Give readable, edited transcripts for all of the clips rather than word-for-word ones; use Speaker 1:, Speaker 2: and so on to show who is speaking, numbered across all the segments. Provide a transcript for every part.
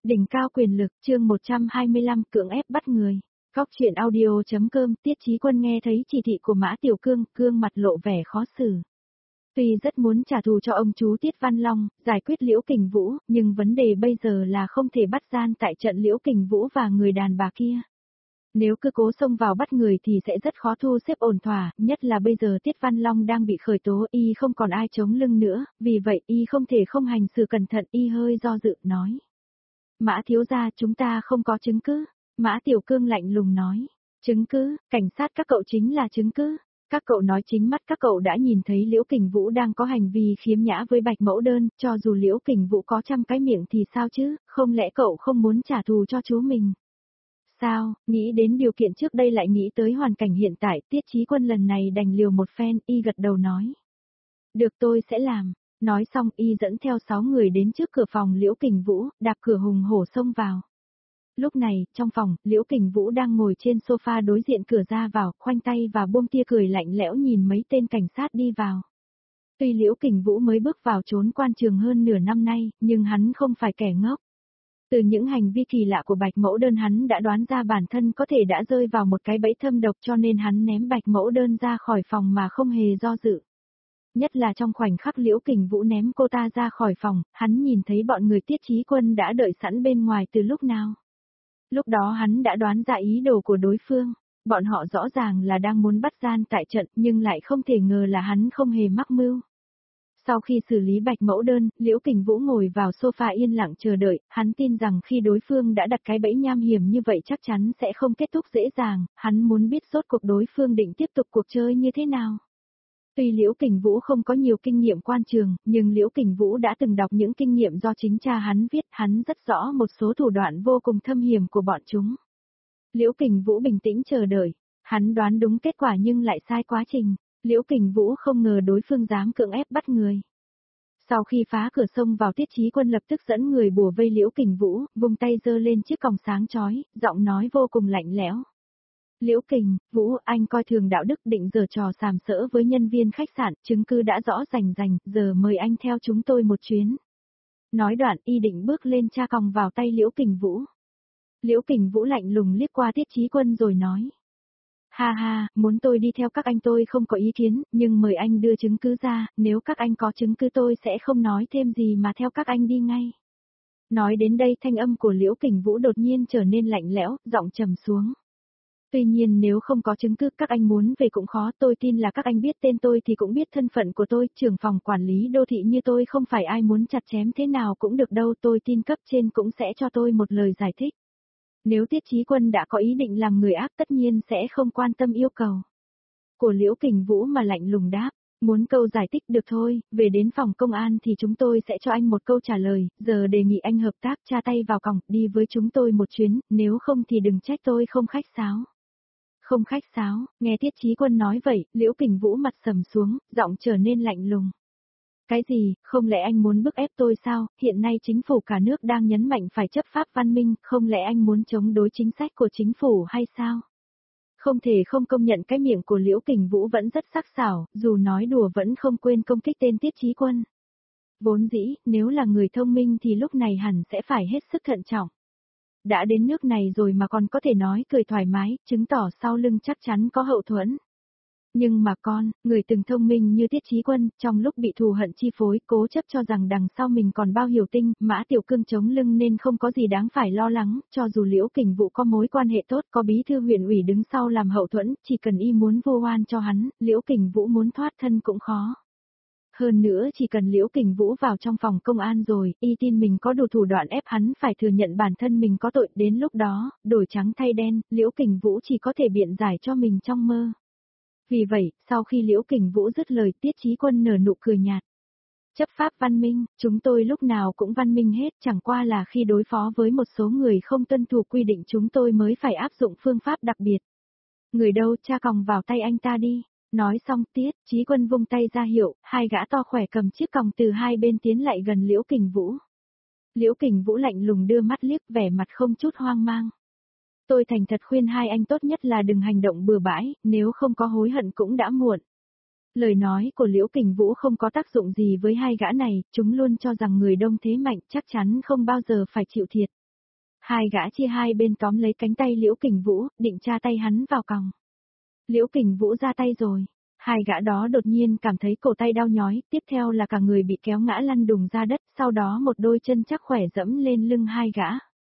Speaker 1: Đỉnh cao quyền lực, chương 125, cưỡng ép bắt người. Góc truyện audio.com, Tiết Chí Quân nghe thấy chỉ thị của Mã Tiểu Cương, gương mặt lộ vẻ khó xử. Tuy rất muốn trả thù cho ông chú Tiết Văn Long, giải quyết Liễu Kình Vũ, nhưng vấn đề bây giờ là không thể bắt gian tại trận Liễu Kình Vũ và người đàn bà kia. Nếu cứ cố xông vào bắt người thì sẽ rất khó thu xếp ổn thỏa, nhất là bây giờ Tiết Văn Long đang bị khởi tố, y không còn ai chống lưng nữa, vì vậy y không thể không hành xử cẩn thận, y hơi do dự, nói. Mã thiếu gia, chúng ta không có chứng cứ. Mã Tiểu Cương lạnh lùng nói. Chứng cứ, cảnh sát các cậu chính là chứng cứ. Các cậu nói chính mắt các cậu đã nhìn thấy Liễu Kình Vũ đang có hành vi khiếm nhã với Bạch Mẫu Đơn, cho dù Liễu Kình Vũ có 100 cái miệng thì sao chứ, không lẽ cậu không muốn trả thù cho chú mình? Sao, nghĩ đến điều kiện trước đây lại nghĩ tới hoàn cảnh hiện tại, Tiết Chí Quân lần này đành liều một phen, y gật đầu nói. Được, tôi sẽ làm. Nói xong y dẫn theo 6 người đến trước cửa phòng Liễu Kình Vũ, đạp cửa hùng hổ xông vào. Lúc này, trong phòng, Liễu Kình Vũ đang ngồi trên sofa đối diện cửa ra vào, khoanh tay và buông tia cười lạnh lẽo nhìn mấy tên cảnh sát đi vào. Tuy Liễu Kình Vũ mới bước vào trốn quan trường hơn nửa năm nay, nhưng hắn không phải kẻ ngốc. Từ những hành vi kỳ lạ của Bạch Mẫu Đơn hắn đã đoán ra bản thân có thể đã rơi vào một cái bẫy thâm độc, cho nên hắn ném Bạch Mẫu Đơn ra khỏi phòng mà không hề do dự. Nhất là trong khoảnh khắc Liễu Kình Vũ ném cô ta ra khỏi phòng, hắn nhìn thấy bọn người Tiết Chí Quân đã đợi sẵn bên ngoài từ lúc nào. Lúc đó hắn đã đoán ra ý đồ của đối phương, bọn họ rõ ràng là đang muốn bắt gian tại trận nhưng lại không thể ngờ là hắn không hề mắc mưu. Sau khi xử lý Bạch Mẫu Đơn, Liễu Kình Vũ ngồi vào sofa yên lặng chờ đợi, hắn tin rằng khi đối phương đã đặt cái bẫy nham hiểm như vậy chắc chắn sẽ không kết thúc dễ dàng, hắn muốn biết rốt cuộc đối phương định tiếp tục cuộc chơi như thế nào. Tuy Liễu Kình Vũ không có nhiều kinh nghiệm quan trường, nhưng Liễu Kình Vũ đã từng đọc những kinh nghiệm do chính cha hắn viết, hắn rất rõ một số thủ đoạn vô cùng thâm hiểm của bọn chúng. Liễu Kình Vũ bình tĩnh chờ đợi, hắn đoán đúng kết quả nhưng lại sai quá trình, Liễu Kình Vũ không ngờ đối phương dám cưỡng ép bắt người. Sau khi phá cửa sông vào, Tiết Chí Quân lập tức dẫn người bùa vây Liễu Kình Vũ, vung tay giơ lên chiếc còng sáng chói, giọng nói vô cùng lạnh lẽo. Liễu Kình Vũ, anh coi thường đạo đức, định giở trò sàm sỡ với nhân viên khách sạn, chứng cứ đã rõ rành rành, giờ mời anh theo chúng tôi một chuyến. Nói đoạn y định bước lên tra còng vào tay Liễu Kình Vũ. Liễu Kình Vũ lạnh lùng liếc qua Tiết Chí Quân rồi nói. Ha ha, muốn tôi đi theo các anh tôi không có ý kiến, nhưng mời anh đưa chứng cứ ra, nếu các anh có chứng cứ tôi sẽ không nói thêm gì mà theo các anh đi ngay. Nói đến đây thanh âm của Liễu Kình Vũ đột nhiên trở nên lạnh lẽo, giọng trầm xuống. Tuy nhiên nếu không có chứng cứ các anh muốn về cũng khó, tôi tin là các anh biết tên tôi thì cũng biết thân phận của tôi, trưởng phòng quản lý đô thị như tôi không phải ai muốn chặt chém thế nào cũng được đâu, tôi tin cấp trên cũng sẽ cho tôi một lời giải thích. Nếu Tiết Chí Quân đã có ý định làm người ác tất nhiên sẽ không quan tâm yêu cầu của Liễu Kình Vũ mà lạnh lùng đáp. Muốn câu giải thích được thôi, về đến phòng công an thì chúng tôi sẽ cho anh một câu trả lời, giờ đề nghị anh hợp tác tra tay vào còng, đi với chúng tôi một chuyến, nếu không thì đừng trách tôi không khách sáo. Không khách sáo, nghe Tiết Chí Quân nói vậy, Liễu Kình Vũ mặt sầm xuống, giọng trở nên lạnh lùng. Cái gì, không lẽ anh muốn bức ép tôi sao, hiện nay chính phủ cả nước đang nhấn mạnh phải chấp pháp văn minh, không lẽ anh muốn chống đối chính sách của chính phủ hay sao? Không thể không công nhận cái miệng của Liễu Kình Vũ vẫn rất sắc sảo, dù nói đùa vẫn không quên công kích tên Tiết Chí Quân. Vốn dĩ, nếu là người thông minh thì lúc này hẳn sẽ phải hết sức thận trọng. Đã đến nước này rồi mà còn có thể nói cười thoải mái, chứng tỏ sau lưng chắc chắn có hậu thuẫn. Nhưng mà người từng thông minh như Tiết Chí Quân, trong lúc bị thù hận chi phối, cố chấp cho rằng đằng sau mình còn bao hiểu tinh, Mã Tiểu Cương chống lưng nên không có gì đáng phải lo lắng, cho dù Liễu Kình Vũ có mối quan hệ tốt, có bí thư huyện ủy đứng sau làm hậu thuẫn, chỉ cần y muốn vu oan cho hắn, Liễu Kình Vũ muốn thoát thân cũng khó. Hơn nữa chỉ cần Liễu Kình Vũ vào trong phòng công an rồi, y tin mình có đủ thủ đoạn ép hắn phải thừa nhận bản thân mình có tội, đến lúc đó, đổi trắng thay đen, Liễu Kình Vũ chỉ có thể biện giải cho mình trong mơ. Vì vậy, sau khi Liễu Kình Vũ dứt lời, Tiết Chí Quân nở nụ cười nhạt. Chấp pháp văn minh, chúng tôi lúc nào cũng văn minh hết, chẳng qua là khi đối phó với một số người không tuân thủ quy định chúng tôi mới phải áp dụng phương pháp đặc biệt. Người đâu, tra còng vào tay anh ta đi. Nói xong Tiết Chí Quân vung tay ra hiệu, hai gã to khỏe cầm chiếc còng từ hai bên tiến lại gần Liễu Kình Vũ. Liễu Kình Vũ lạnh lùng đưa mắt liếc, vẻ mặt không chút hoang mang. Tôi thành thật khuyên hai anh tốt nhất là đừng hành động bừa bãi, nếu không có hối hận cũng đã muộn. Lời nói của Liễu Kình Vũ không có tác dụng gì với hai gã này, chúng luôn cho rằng người đông thế mạnh chắc chắn không bao giờ phải chịu thiệt. Hai gã chia hai bên tóm lấy cánh tay Liễu Kình Vũ, định tra tay hắn vào còng. Liễu Kình Vũ ra tay rồi. Hai gã đó đột nhiên cảm thấy cổ tay đau nhói, tiếp theo là cả người bị kéo ngã lăn đùng ra đất, sau đó một đôi chân chắc khỏe dẫm lên lưng hai gã.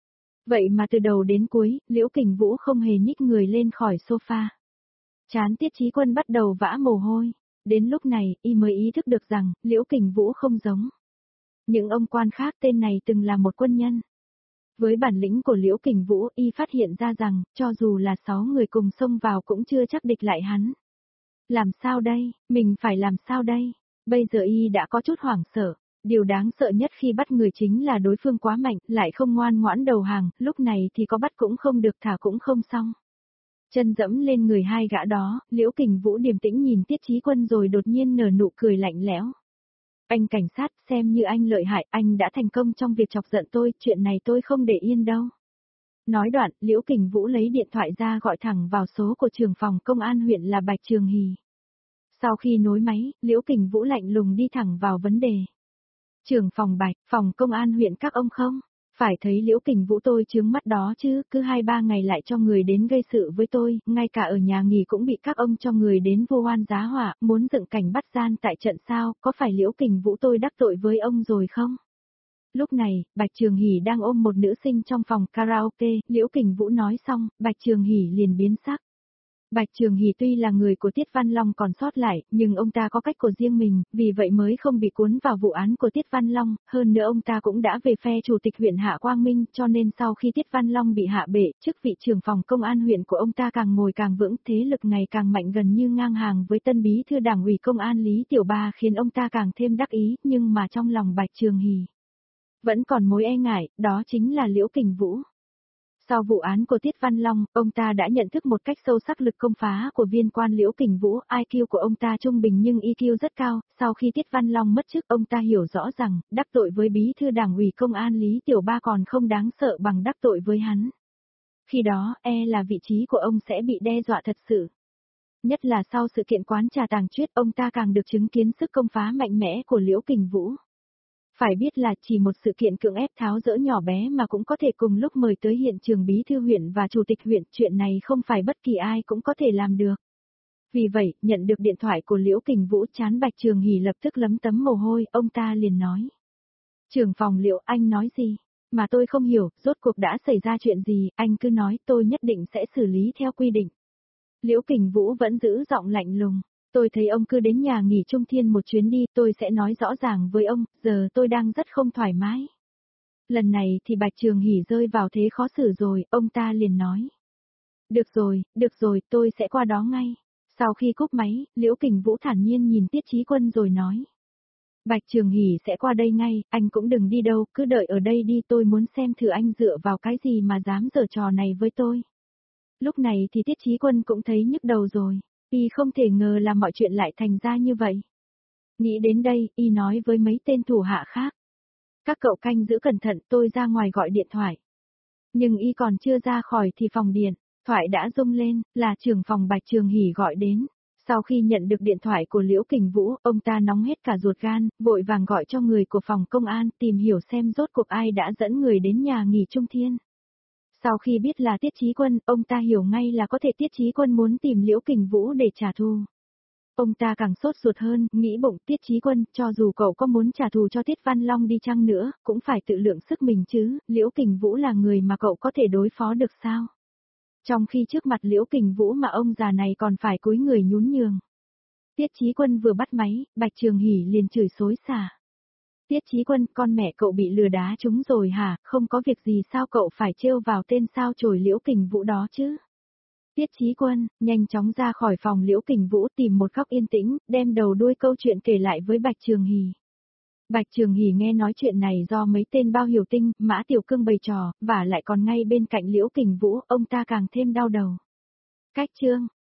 Speaker 1: Vậy mà từ đầu đến cuối, Liễu Kình Vũ không hề nhích người lên khỏi sofa. Trán Tiết Chí Quân bắt đầu vã mồ hôi. Đến lúc này, y mới ý thức được rằng, Liễu Kình Vũ không giống những ông quan khác, tên này từng là một quân nhân. Với bản lĩnh của Liễu Kình Vũ, y phát hiện ra rằng, cho dù là 6 người cùng xông vào cũng chưa chắc địch lại hắn. Làm sao đây, mình phải làm sao đây? Bây giờ y đã có chút hoảng sợ. Điều đáng sợ nhất khi bắt người chính là đối phương quá mạnh, lại không ngoan ngoãn đầu hàng, lúc này thì có bắt cũng không được, thả cũng không xong. Chân dẫm lên người hai gã đó, Liễu Kình Vũ điềm tĩnh nhìn Tiết Chí Quân rồi đột nhiên nở nụ cười lạnh lẽo. Anh cảnh sát, xem như anh lợi hại, anh đã thành công trong việc chọc giận tôi, chuyện này tôi không để yên đâu. Nói đoạn, Liễu Kình Vũ lấy điện thoại ra gọi thẳng vào số của trưởng phòng công an huyện là Bạch Trường Hỷ. Sau khi nối máy, Liễu Kình Vũ lạnh lùng đi thẳng vào vấn đề. Trưởng phòng Bạch, phòng công an huyện các ông không? Phải thấy Liễu Kình Vũ tôi chướng mắt đó chứ, cứ 2-3 ngày lại cho người đến gây sự với tôi, ngay cả ở nhà nghỉ cũng bị các ông cho người đến vô oan giá họa, muốn dựng cảnh bắt gian tại trận sao, có phải Liễu Kình Vũ tôi đắc tội với ông rồi không? Lúc này, Bạch Trường Hỷ đang ôm một nữ sinh trong phòng karaoke, Liễu Kình Vũ nói xong, Bạch Trường Hỷ liền biến sắc. Bạch Trường Hỷ tuy là người của Tiết Văn Long còn sót lại, nhưng ông ta có cách của riêng mình, vì vậy mới không bị cuốn vào vụ án của Tiết Văn Long, hơn nữa ông ta cũng đã về phe chủ tịch huyện Hạ Quang Minh, cho nên sau khi Tiết Văn Long bị hạ bệ, chức vị trưởng phòng công an huyện của ông ta càng ngồi càng vững, thế lực ngày càng mạnh gần như ngang hàng với tân bí thư đảng ủy công an Lý Tiểu Ba khiến ông ta càng thêm đắc ý, nhưng mà trong lòng Bạch Trường Hỷ vẫn còn mối e ngại, đó chính là Liễu Kình Vũ. Sau vụ án của Tiết Văn Long, ông ta đã nhận thức một cách sâu sắc lực công phá của viên quan Liễu Kình Vũ, IQ của ông ta trung bình nhưng EQ rất cao, sau khi Tiết Văn Long mất chức ông ta hiểu rõ rằng, đắc tội với bí thư đảng ủy công an Lý Tiểu Ba còn không đáng sợ bằng đắc tội với hắn. Khi đó, là vị trí của ông sẽ bị đe dọa thật sự. Nhất là sau sự kiện quán trà Tàng Chuyết, ông ta càng được chứng kiến sức công phá mạnh mẽ của Liễu Kình Vũ. Phải biết là chỉ một sự kiện cưỡng ép tháo dỡ nhỏ bé mà cũng có thể cùng lúc mời tới hiện trường bí thư huyện và chủ tịch huyện, chuyện này không phải bất kỳ ai cũng có thể làm được. Vì vậy, nhận được điện thoại của Liễu Kình Vũ, trán Bạch Trường Hỷ lập tức lấm tấm mồ hôi, ông ta liền nói. Trưởng phòng Liễu, anh nói gì? Mà tôi không hiểu, rốt cuộc đã xảy ra chuyện gì, anh cứ nói, tôi nhất định sẽ xử lý theo quy định. Liễu Kình Vũ vẫn giữ giọng lạnh lùng. Tôi thấy ông cứ đến nhà nghỉ Trung Thiên một chuyến đi, tôi sẽ nói rõ ràng với ông, giờ tôi đang rất không thoải mái. Lần này thì Bạch Trường Hỷ rơi vào thế khó xử rồi, ông ta liền nói. Được rồi, tôi sẽ qua đó ngay. Sau khi cúp máy, Liễu Kình Vũ thản nhiên nhìn Tiết Chí Quân rồi nói. Bạch Trường Hỷ sẽ qua đây ngay, anh cũng đừng đi đâu, cứ đợi ở đây đi, tôi muốn xem thử anh dựa vào cái gì mà dám giở trò này với tôi. Lúc này thì Tiết Chí Quân cũng thấy nhức đầu rồi. Y không thể ngờ là mọi chuyện lại thành ra như vậy. Nghĩ đến đây, Y nói với mấy tên thủ hạ khác. Các cậu canh giữ cẩn thận, tôi ra ngoài gọi điện thoại. Nhưng Y còn chưa ra khỏi thì phòng điện, thoại đã rung lên, là trưởng phòng Bạch Trường Hỷ gọi đến. Sau khi nhận được điện thoại của Liễu Kình Vũ, ông ta nóng hết cả ruột gan, vội vàng gọi cho người của phòng công an tìm hiểu xem rốt cuộc ai đã dẫn người đến nhà nghỉ Trung Thiên. Sau khi biết là Tiết Chí Quân, ông ta hiểu ngay là có thể Tiết Chí Quân muốn tìm Liễu Kình Vũ để trả thù. Ông ta càng sốt ruột hơn, nghĩ bụng Tiết Chí Quân, cho dù cậu có muốn trả thù cho Tiết Văn Long đi chăng nữa, cũng phải tự lượng sức mình chứ, Liễu Kình Vũ là người mà cậu có thể đối phó được sao? Trong khi trước mặt Liễu Kình Vũ mà ông già này còn phải cúi người nhún nhường. Tiết Chí Quân vừa bắt máy, Bạch Trường Hỷ liền chửi xối xả. Tiết Chí Quân, con mẹ cậu bị lừa đá trúng rồi hả, không có việc gì sao cậu phải trêu vào tên sao chổi Liễu Kình Vũ đó chứ? Tiết Chí Quân, nhanh chóng ra khỏi phòng Liễu Kình Vũ tìm một góc yên tĩnh, đem đầu đuôi câu chuyện kể lại với Bạch Trường Hỷ. Bạch Trường Hỷ nghe nói chuyện này do mấy tên bao hiểu tinh, Mã Tiểu Cương bày trò, và lại còn ngay bên cạnh Liễu Kình Vũ, ông ta càng thêm đau đầu. Cách chương